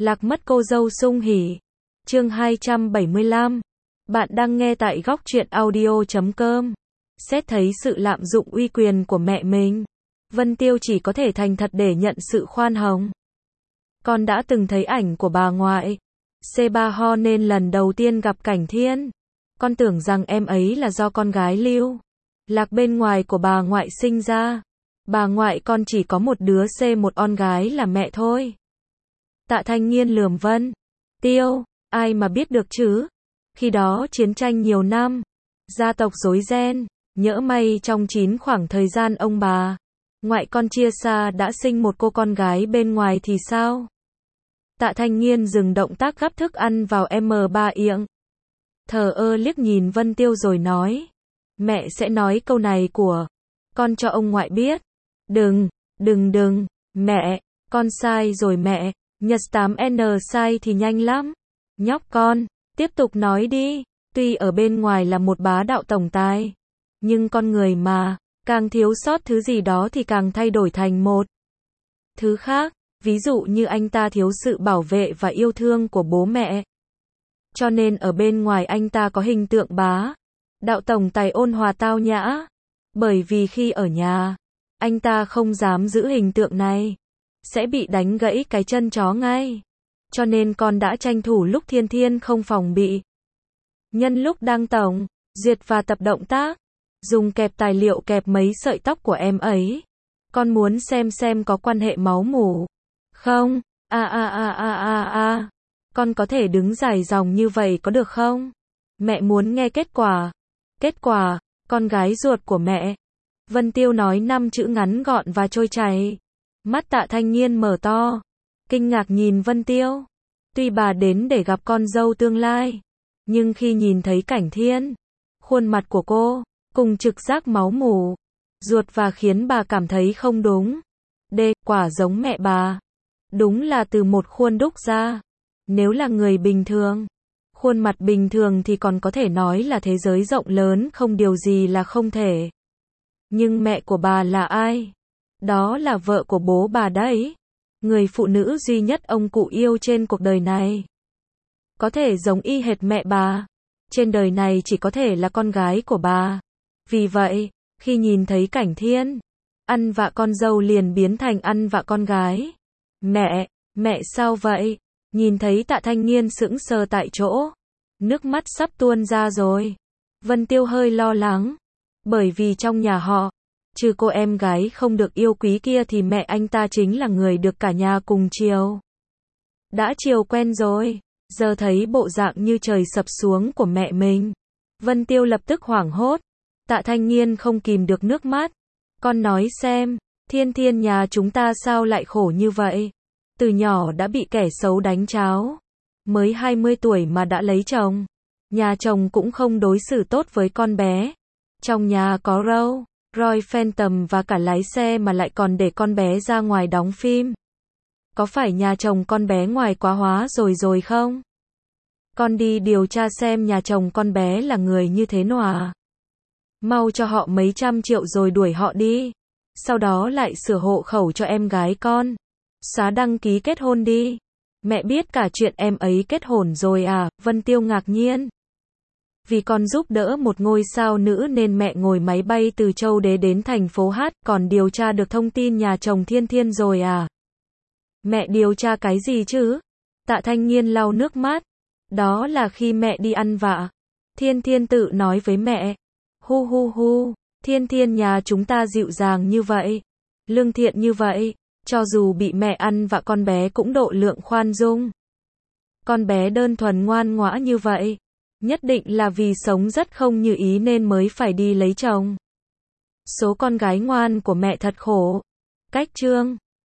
Lạc mất cô dâu sung hỉ. Chương 275. Bạn đang nghe tại góc truyện audio.com. Xét thấy sự lạm dụng uy quyền của mẹ mình, Vân Tiêu chỉ có thể thành thật để nhận sự khoan hồng. Con đã từng thấy ảnh của bà ngoại C3 Ho nên lần đầu tiên gặp Cảnh Thiên, con tưởng rằng em ấy là do con gái Lưu Lạc bên ngoài của bà ngoại sinh ra. Bà ngoại con chỉ có một đứa một con gái là mẹ thôi. Tạ Thanh Nghiên lườm Vân Tiêu, ai mà biết được chứ. Khi đó chiến tranh nhiều năm, gia tộc rối ren, nhỡ may trong 9 khoảng thời gian ông bà ngoại con chia xa đã sinh một cô con gái bên ngoài thì sao? Tạ Thanh Nghiên dừng động tác gắp thức ăn vào M3 yệng. Thờ ơ liếc nhìn Vân Tiêu rồi nói, mẹ sẽ nói câu này của con cho ông ngoại biết. Đừng, mẹ, con sai rồi mẹ, nhật 8N sai thì nhanh lắm. Nhóc con, tiếp tục nói đi, tuy ở bên ngoài là một bá đạo tổng tài, nhưng con người mà, càng thiếu sót thứ gì đó thì càng thay đổi thành một thứ khác, ví dụ như anh ta thiếu sự bảo vệ và yêu thương của bố mẹ. Cho nên ở bên ngoài anh ta có hình tượng bá đạo tổng tài ôn hòa tao nhã, bởi vì khi ở nhà, anh ta không dám giữ hình tượng này, sẽ bị đánh gãy cái chân chó ngay. Cho nên con đã tranh thủ lúc Thiên Thiên không phòng bị, nhân lúc đang tổng duyệt và tập động tác, dùng kẹp tài liệu kẹp mấy sợi tóc của em ấy. Con muốn xem có quan hệ máu mủ không? Con có thể đứng dài dòng như vậy có được không? Mẹ muốn nghe kết quả. Kết quả, con gái ruột của mẹ. Vân Tiêu nói 5 chữ ngắn gọn và trôi chảy. Mắt Tạ Thanh Nghiên mở to, kinh ngạc nhìn Vân Tiêu. Tuy bà đến để gặp con dâu tương lai, nhưng khi nhìn thấy Cảnh Thiên, khuôn mặt của cô, cùng trực giác máu mủ ruột và khiến bà cảm thấy không đúng. Quả giống mẹ bà. Đúng là từ một khuôn đúc ra. Nếu là người bình thường, khuôn mặt bình thường thì còn có thể nói là thế giới rộng lớn không điều gì là không thể. Nhưng mẹ của bà là ai? Đó là vợ của bố bà đấy. Người phụ nữ duy nhất ông cụ yêu trên cuộc đời này. Có thể giống y hệt mẹ bà. Trên đời này chỉ có thể là con gái của bà. Vì vậy, khi nhìn thấy Cảnh Thiên, ăn vạ con dâu liền biến thành ăn vạ con gái. Mẹ sao vậy? Nhìn thấy Tạ Thanh Nghiên sững sờ tại chỗ, nước mắt sắp tuôn ra rồi. Vân Tiêu hơi lo lắng, bởi vì trong nhà họ, trừ cô em gái không được yêu quý kia thì mẹ anh ta chính là người được cả nhà cùng chiều. Đã chiều quen rồi, giờ thấy bộ dạng như trời sập xuống của mẹ mình. Vân Tiêu lập tức hoảng hốt. Tạ Thanh Nghiên không kìm được nước mắt. Con nói xem, Thiên nhà chúng ta sao lại khổ như vậy? Từ nhỏ đã bị kẻ xấu đánh tráo. Mới 20 tuổi mà đã lấy chồng. Nhà chồng cũng không đối xử tốt với con bé. Trong nhà có Roy Phantom và cả lái xe mà lại còn để con bé ra ngoài đóng phim. Có phải nhà chồng con bé ngoài quá hóa rồi không? Con đi điều tra xem nhà chồng con bé là người như thế nào à? Mau cho họ mấy trăm triệu rồi đuổi họ đi. Sau đó lại sửa hộ khẩu cho em gái con. Xóa đăng ký kết hôn đi. Mẹ biết cả chuyện em ấy kết hôn rồi à? Vân Tiêu ngạc nhiên. Vì con giúp đỡ một ngôi sao nữ nên mẹ ngồi máy bay từ Châu Đế đến thành phố Hát, còn điều tra được thông tin nhà chồng Thiên rồi à? Mẹ điều tra cái gì chứ? Tạ Thanh Nghiên lau nước mắt. Đó là khi mẹ đi ăn vạ, Thiên tự nói với mẹ. Thiên nhà chúng ta dịu dàng như vậy, lương thiện như vậy, cho dù bị mẹ ăn vạ con bé cũng độ lượng khoan dung. Con bé đơn thuần ngoan ngoã như vậy, nhất định là vì sống rất không như ý nên mới phải đi lấy chồng. Số con gái ngoan của mẹ thật khổ. Cách chương